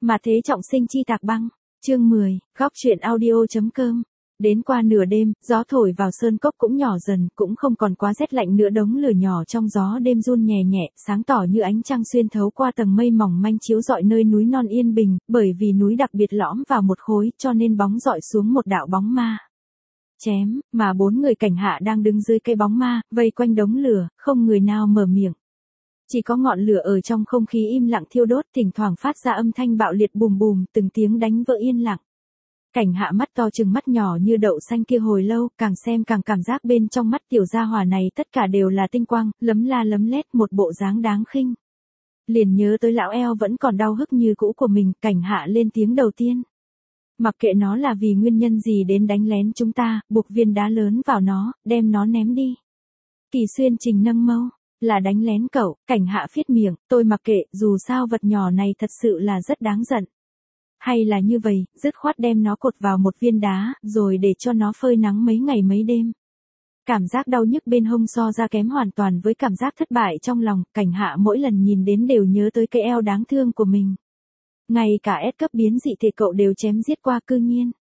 Mà thế trọng sinh chi tạc băng. Chương 10, góc truyện audio.com. Đến qua nửa đêm, gió thổi vào sơn cốc cũng nhỏ dần, cũng không còn quá rét lạnh nữa, đống lửa nhỏ trong gió đêm run nhẹ nhẹ, sáng tỏ như ánh trăng xuyên thấu qua tầng mây mỏng manh chiếu rọi nơi núi non yên bình, bởi vì núi đặc biệt lõm vào một khối, cho nên bóng rọi xuống một đạo bóng ma. Chém, mà 4 người Cảnh Hạ đang đứng dưới cây bóng ma, vây quanh đống lửa, không người nào mở miệng. Chỉ có ngọn lửa ở trong không khí im lặng thiêu đốt, thỉnh thoảng phát ra âm thanh bạo liệt bùm bùm, từng tiếng đánh vỡ yên lặng. Cảnh Hạ mắt to trừng mắt nhỏ như đậu xanh kia hồi lâu, càng xem càng cảm giác bên trong mắt tiểu gia hỏa này tất cả đều là tinh quang, lấm la lấm lét, một bộ dáng đáng khinh. Liền nhớ tới lão eo vẫn còn đau hức như cũ của mình, Cảnh Hạ lên tiếng đầu tiên. Mặc kệ nó là vì nguyên nhân gì đến đánh lén chúng ta, buộc viên đá lớn vào nó, đem nó ném đi. Kỳ Xuyên Trình nâng mâu. Là đánh lén cậu, Cảnh Hạ phiết miệng, tôi mặc kệ, dù sao vật nhỏ này thật sự là rất đáng giận. Hay là như vậy, dứt khoát đem nó cột vào một viên đá, rồi để cho nó phơi nắng mấy ngày mấy đêm. Cảm giác đau nhức bên hông so ra kém hoàn toàn với cảm giác thất bại trong lòng, Cảnh Hạ mỗi lần nhìn đến đều nhớ tới cái eo đáng thương của mình. Ngay cả S cấp biến dị thể cậu đều chém giết qua, cư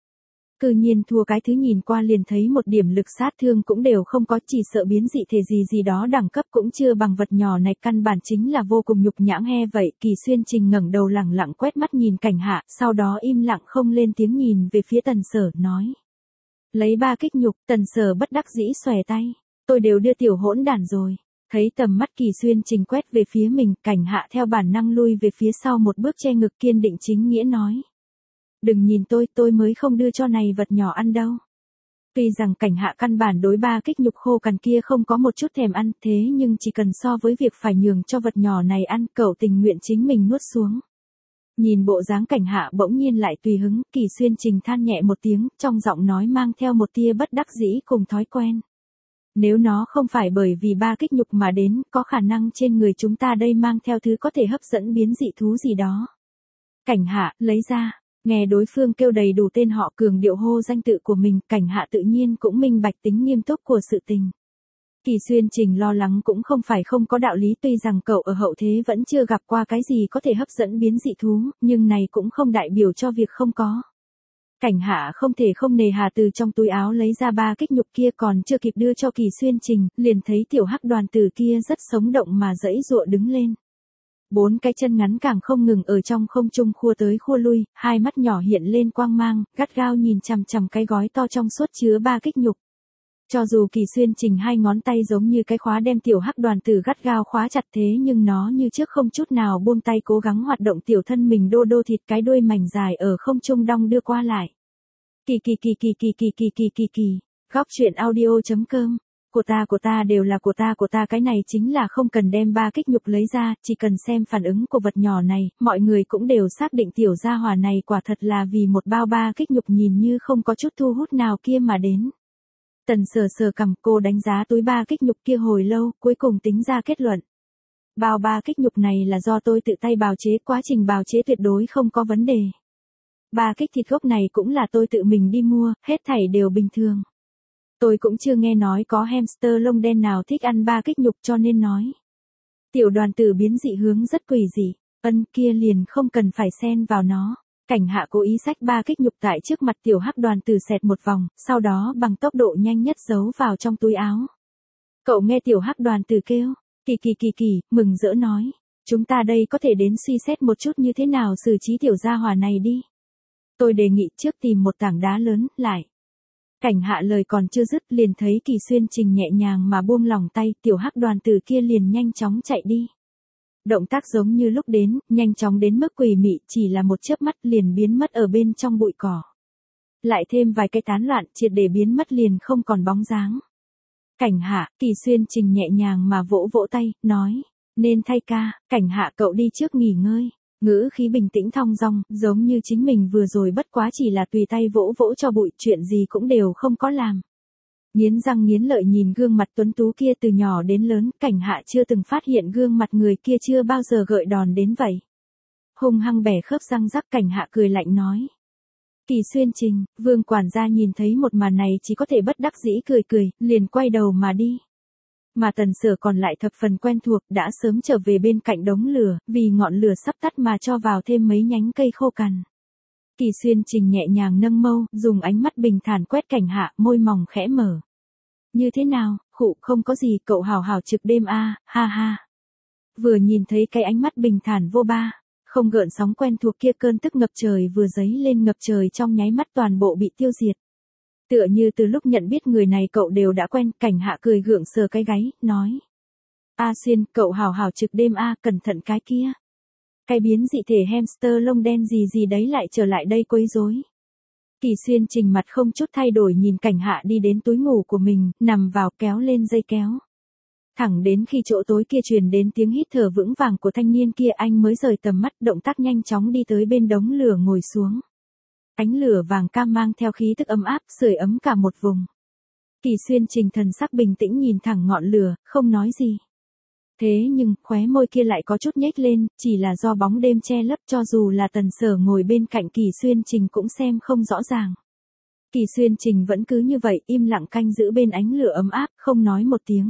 nhiên thua cái thứ nhìn qua liền thấy một điểm lực sát thương cũng đều không có, chỉ sợ biến dị thể gì đó đẳng cấp cũng chưa bằng vật nhỏ này, căn bản chính là vô cùng nhục nhãng he vậy. Kỳ Xuyên Trình ngẩng đầu lẳng lặng quét mắt nhìn Cảnh Hạ, sau đó im lặng không lên tiếng nhìn về phía Tần Sở, nói. Lấy 3 kích nhục, Tần Sở bất đắc dĩ xòe tay. Tôi đều đưa tiểu hỗn đản rồi. Thấy tầm mắt Kỳ Xuyên Trình quét về phía mình, Cảnh Hạ theo bản năng lui về phía sau một bước, che ngực kiên định chính nghĩa nói. Đừng nhìn tôi mới không đưa cho này vật nhỏ ăn đâu. Tuy rằng Cảnh Hạ căn bản đối 3 kích nhục khô cằn kia không có một chút thèm ăn, thế nhưng chỉ cần so với việc phải nhường cho vật nhỏ này ăn, cậu tình nguyện chính mình nuốt xuống. Nhìn bộ dáng Cảnh Hạ bỗng nhiên lại tùy hứng, Kỳ Xuyên Trình than nhẹ một tiếng, trong giọng nói mang theo một tia bất đắc dĩ cùng thói quen. Nếu nó không phải bởi vì 3 kích nhục mà đến, có khả năng trên người chúng ta đây mang theo thứ có thể hấp dẫn biến dị thú gì đó. Cảnh Hạ, lấy ra. Nghe đối phương kêu đầy đủ tên họ, cường điệu hô danh tự của mình, Cảnh Hạ tự nhiên cũng minh bạch tính nghiêm túc của sự tình. Kỳ Xuyên Trình lo lắng cũng không phải không có đạo lý, tuy rằng cậu ở hậu thế vẫn chưa gặp qua cái gì có thể hấp dẫn biến dị thú, nhưng này cũng không đại biểu cho việc không có. Cảnh Hạ không thể không nề hà từ trong túi áo lấy ra 3 kích nhục kia, còn chưa kịp đưa cho Kỳ Xuyên Trình, liền thấy tiểu hắc đoàn tử kia rất sống động mà giãy giụa đứng lên. 4 cái chân ngắn càng không ngừng ở trong không trung khua tới khua lui, hai mắt nhỏ hiện lên quang mang, gắt gao nhìn chằm chằm cái gói to trong suốt chứa 3 kích nhục. Cho dù Kỳ Xuyên Trình hai ngón tay giống như cái khóa đem tiểu hắc đoàn tử gắt gao khóa chặt, thế nhưng nó như trước không chút nào buông tay, cố gắng hoạt động tiểu thân mình đô đô thịt, cái đuôi mảnh dài ở không trung đong đưa qua lại. Kỳ. Góc truyện audio.com. Của ta đều là của ta, cái này chính là không cần đem 3 kích nhục lấy ra, chỉ cần xem phản ứng của vật nhỏ này, mọi người cũng đều xác định tiểu gia hỏa này quả thật là vì một bao 3 kích nhục nhìn như không có chút thu hút nào kia mà đến. Tần Sở sờ cằm, cô đánh giá túi 3 kích nhục kia hồi lâu, cuối cùng tính ra kết luận. Bao 3 kích nhục này là do tôi tự tay bào chế, quá trình bào chế tuyệt đối không có vấn đề. 3 kích thịt gốc này cũng là tôi tự mình đi mua, hết thảy đều bình thường. Tôi cũng chưa nghe nói có hamster lông đen nào thích ăn 3 kích nhục, cho nên nói. Tiểu đoàn tử biến dị hướng rất quỷ dị, kia liền không cần phải xen vào nó. Cảnh Hạ cố ý xách 3 kích nhục tại trước mặt tiểu hắc đoàn tử xẹt một vòng, sau đó bằng tốc độ nhanh nhất giấu vào trong túi áo. Cậu nghe tiểu hắc đoàn tử kêu, kỳ, mừng rỡ nói. Chúng ta đây có thể đến suy xét một chút như thế nào xử trí tiểu gia hỏa này đi. Tôi đề nghị trước tìm một tảng đá lớn, lại. Cảnh Hạ lời còn chưa dứt liền thấy Kỳ Xuyên Trình nhẹ nhàng mà buông lỏng tay, tiểu hắc đoàn tử kia liền nhanh chóng chạy đi. Động tác giống như lúc đến, nhanh chóng đến mức quỷ mị, chỉ là một chớp mắt liền biến mất ở bên trong bụi cỏ. Lại thêm vài cái tán loạn, triệt để biến mất liền không còn bóng dáng. Cảnh Hạ, Kỳ Xuyên Trình nhẹ nhàng mà vỗ vỗ tay, nói, nên thay ca, Cảnh Hạ cậu đi trước nghỉ ngơi. Ngữ khí bình tĩnh thong dong, giống như chính mình vừa rồi bất quá chỉ là tùy tay vỗ vỗ cho bụi, chuyện gì cũng đều không có làm. Nghiến răng nghiến lợi nhìn gương mặt tuấn tú kia, từ nhỏ đến lớn, Cảnh Hạ chưa từng phát hiện gương mặt người kia chưa bao giờ gợi đòn đến vậy. Hung hăng bẻ khớp răng rắc, Cảnh Hạ cười lạnh nói. Kỳ Xuyên Trình, Vương quản gia nhìn thấy một màn này chỉ có thể bất đắc dĩ cười, liền quay đầu mà đi. Mà Tần Sở còn lại thập phần quen thuộc, đã sớm trở về bên cạnh đống lửa, vì ngọn lửa sắp tắt mà cho vào thêm mấy nhánh cây khô cằn. Kỳ Xuyên Trình nhẹ nhàng nâng mâu, dùng ánh mắt bình thản quét Cảnh Hạ, môi mỏng khẽ mở. Như thế nào, khụ, không có gì, cậu hào hào trực đêm a, ha ha. Vừa nhìn thấy cái ánh mắt bình thản vô ba, không gợn sóng quen thuộc kia, cơn tức ngập trời vừa dấy lên ngập trời trong nháy mắt toàn bộ bị tiêu diệt. Tựa như từ lúc nhận biết người này cậu đều đã quen. Cảnh Hạ cười gượng sờ cái gáy, nói. A Xuyên, cậu hào hào trực đêm a, cẩn thận cái kia. Cái biến dị thể hamster lông đen gì gì đấy lại trở lại đây quấy rối. Kỳ Xuyên Trình mặt không chút thay đổi nhìn Cảnh Hạ đi đến túi ngủ của mình, nằm vào kéo lên dây kéo. Thẳng đến khi chỗ tối kia truyền đến tiếng hít thở vững vàng của thanh niên kia, anh mới rời tầm mắt, động tác nhanh chóng đi tới bên đống lửa ngồi xuống. Ánh lửa vàng cam mang theo khí tức ấm áp, sưởi ấm cả một vùng. Kỳ Xuyên Trình thần sắc bình tĩnh nhìn thẳng ngọn lửa, không nói gì. Thế nhưng, khóe môi kia lại có chút nhếch lên, chỉ là do bóng đêm che lấp, cho dù là Tần Sở ngồi bên cạnh Kỳ Xuyên Trình cũng xem không rõ ràng. Kỳ Xuyên Trình vẫn cứ như vậy, im lặng canh giữ bên ánh lửa ấm áp, không nói một tiếng.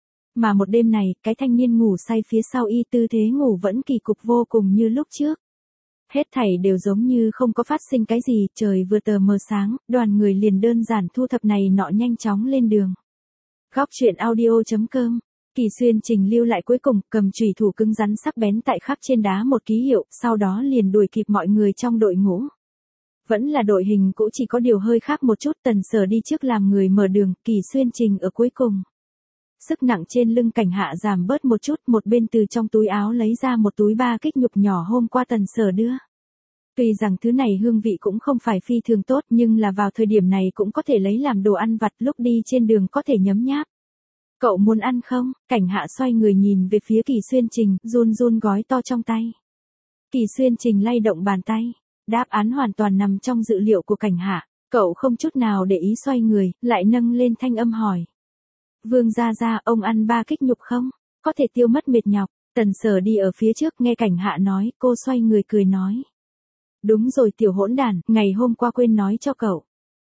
Mà một đêm này, cái thanh niên ngủ say phía sau y, tư thế ngủ vẫn kỳ cục vô cùng như lúc trước. Hết thảy đều giống như không có phát sinh cái gì, trời vừa tờ mờ sáng, đoàn người liền đơn giản thu thập này nọ nhanh chóng lên đường. Góc truyện audio.com. Kỳ Xuyên Trình lưu lại cuối cùng, cầm chùy thủ cứng rắn sắc bén tại khắc trên đá một ký hiệu, sau đó liền đuổi kịp mọi người trong đội ngũ. Vẫn là đội hình cũ, chỉ có điều hơi khác một chút. Tần Sở đi trước làm người mở đường, Kỳ Xuyên Trình ở cuối cùng. Sức nặng trên lưng Cảnh Hạ giảm bớt một chút, một bên từ trong túi áo lấy ra một túi 3 kích nhục nhỏ hôm qua Tần Sở đưa. Tuy rằng thứ này hương vị cũng không phải phi thường tốt, nhưng là vào thời điểm này cũng có thể lấy làm đồ ăn vặt, lúc đi trên đường có thể nhấm nháp. Cậu muốn ăn không? Cảnh Hạ xoay người nhìn về phía Kỳ Xuyên Trình, run run gói to trong tay. Kỳ Xuyên Trình lay động bàn tay. Đáp án hoàn toàn nằm trong dự liệu của Cảnh Hạ. Cậu không chút nào để ý xoay người, lại nâng lên thanh âm hỏi. Vương gia gia, ông ăn 3 kích nhục không? Có thể tiêu mất mệt nhọc. Tần Sở đi ở phía trước nghe Cảnh Hạ nói, cô xoay người cười nói. Đúng rồi tiểu hỗn đàn, ngày hôm qua quên nói cho cậu.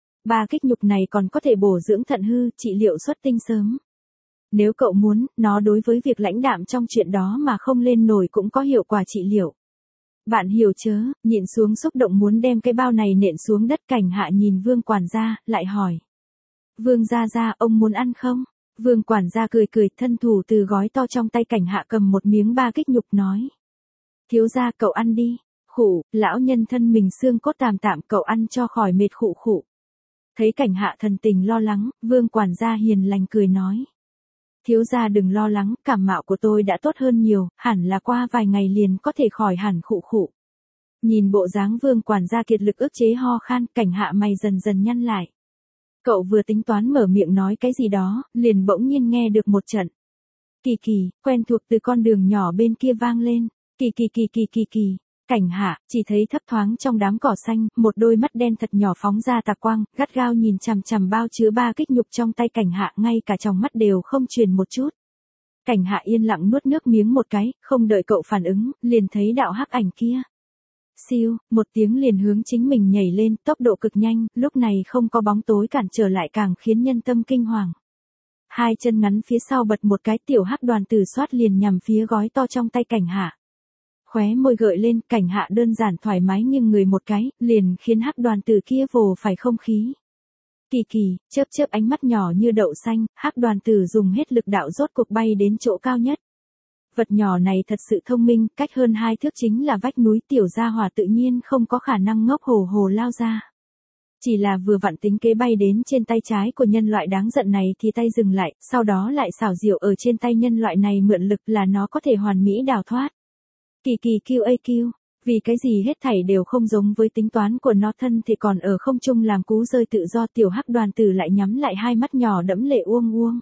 3 kích nhục này còn có thể bổ dưỡng thận hư, trị liệu xuất tinh sớm. Nếu cậu muốn, nó đối với việc lãnh đạm trong chuyện đó mà không lên nổi cũng có hiệu quả trị liệu. Bạn hiểu chớ, nhịn xuống xúc động muốn đem cái bao này nện xuống đất. Cảnh Hạ nhìn Vương quản gia, lại hỏi. Vương gia gia, ông muốn ăn không? Vương quản gia cười cười, thân thủ từ gói to trong tay Cảnh Hạ cầm một miếng 3 kích nhục nói. Thiếu gia, cậu ăn đi. Khụ, lão nhân thân mình xương cốt tạm tạm, cậu ăn cho khỏi mệt khụ khụ. Thấy Cảnh Hạ thần tình lo lắng, Vương quản gia hiền lành cười nói. Thiếu gia đừng lo lắng, cảm mạo của tôi đã tốt hơn nhiều, hẳn là qua vài ngày liền có thể khỏi hẳn khụ khụ. Nhìn bộ dáng Vương quản gia kiệt lực ức chế ho khan, Cảnh Hạ mày dần dần nhăn lại. Cậu vừa tính toán mở miệng nói cái gì đó, liền bỗng nhiên nghe được một trận. Kỳ kỳ, quen thuộc từ con đường nhỏ bên kia vang lên. Kỳ kỳ kỳ kỳ kỳ kỳ. Cảnh Hạ chỉ thấy thấp thoáng trong đám cỏ xanh, một đôi mắt đen thật nhỏ phóng ra tà quang, gắt gao nhìn chằm chằm bao chứa 3 kích nhục trong tay Cảnh Hạ, ngay cả trong mắt đều không truyền một chút. Cảnh Hạ yên lặng nuốt nước miếng một cái, không đợi cậu phản ứng, liền thấy đạo hắc ảnh kia. Siêu, một tiếng liền hướng chính mình nhảy lên, tốc độ cực nhanh, lúc này không có bóng tối cản trở lại càng khiến nhân tâm kinh hoàng. Hai chân ngắn phía sau bật một cái, tiểu hắc đoàn tử xoát liền nhằm phía gói to trong tay Cảnh Hạ. Khóe môi gợi lên, Cảnh Hạ đơn giản thoải mái nghiêng người một cái, liền khiến hắc đoàn tử kia vồ phải không khí. Kỳ kỳ, chớp chớp ánh mắt nhỏ như đậu xanh, hắc đoàn tử dùng hết lực đạo rốt cuộc bay đến chỗ cao nhất. Vật nhỏ này thật sự thông minh, cách hơn 2 thước chính là vách núi, tiểu gia hỏa tự nhiên không có khả năng ngốc hồ hồ lao ra. Chỉ là vừa vặn tính kế bay đến trên tay trái của nhân loại đáng giận này thì tay dừng lại, sau đó lại xảo diệu ở trên tay nhân loại này mượn lực là nó có thể hoàn mỹ đào thoát. Kỳ kỳ QAQ, vì cái gì hết thảy đều không giống với tính toán của nó, thân thì còn ở không trung làm cú rơi tự do, tiểu hắc đoàn tử lại nhắm lại hai mắt nhỏ đẫm lệ uông uông.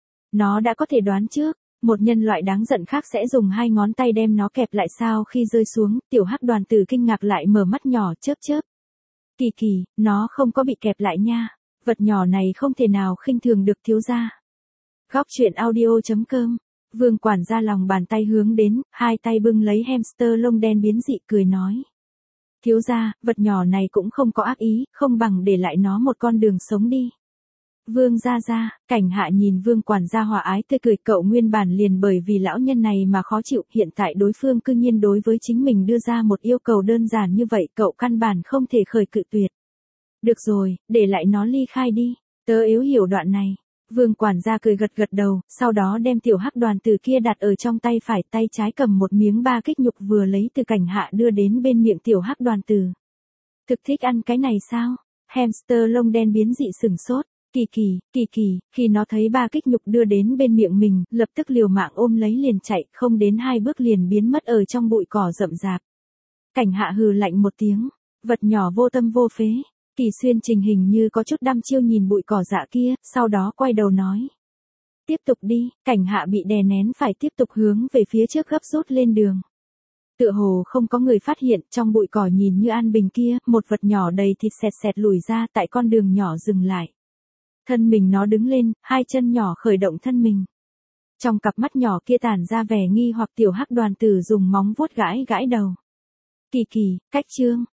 Nó đã có thể đoán trước, một nhân loại đáng giận khác sẽ dùng 2 ngón tay đem nó kẹp lại sao khi rơi xuống, tiểu hắc đoàn tử kinh ngạc lại mở mắt nhỏ chớp chớp. Kỳ kỳ, nó không có bị kẹp lại nha, vật nhỏ này không thể nào khinh thường được thiếu gia. Góc truyện audio.com. Vương quản gia lòng bàn tay hướng đến, hai tay bưng lấy hamster lông đen biến dị cười nói. Thiếu gia, vật nhỏ này cũng không có ác ý, không bằng để lại nó một con đường sống đi. Vương gia gia, Cảnh Hạ nhìn Vương quản gia hòa ái tươi cười, cậu nguyên bản liền bởi vì lão nhân này mà khó chịu, hiện tại đối phương cư nhiên đối với chính mình đưa ra một yêu cầu đơn giản như vậy, cậu căn bản không thể khởi cự tuyệt. Được rồi, để lại nó ly khai đi, tớ yếu hiểu đoạn này. Vương quản gia cười gật gật đầu, sau đó đem tiểu hắc đoàn tử kia đặt ở trong tay phải, tay trái cầm một miếng ba kích nhục vừa lấy từ Cảnh Hạ đưa đến bên miệng tiểu hắc đoàn tử. Thực thích ăn cái này sao? Hamster lông đen biến dị sửng sốt. Kỳ kỳ, khi nó thấy ba kích nhục đưa đến bên miệng mình, lập tức liều mạng ôm lấy liền chạy, không đến 2 bước liền biến mất ở trong bụi cỏ rậm rạp. Cảnh Hạ hừ lạnh một tiếng, vật nhỏ vô tâm vô phế. Kỳ Xuyên Trình hình như có chút đăm chiêu nhìn bụi cỏ dạ kia, sau đó quay đầu nói. Tiếp tục đi, Cảnh Hạ bị đè nén phải tiếp tục hướng về phía trước gấp rút lên đường. Tựa hồ không có người phát hiện, trong bụi cỏ nhìn như an bình kia, một vật nhỏ đầy thịt xẹt xẹt lùi ra tại con đường nhỏ dừng lại. Thân mình nó đứng lên, 2 chân nhỏ khởi động thân mình. Trong cặp mắt nhỏ kia tản ra vẻ nghi hoặc, tiểu hắc đoàn tử dùng móng vuốt gãi gãi đầu. Kỳ, cách chương.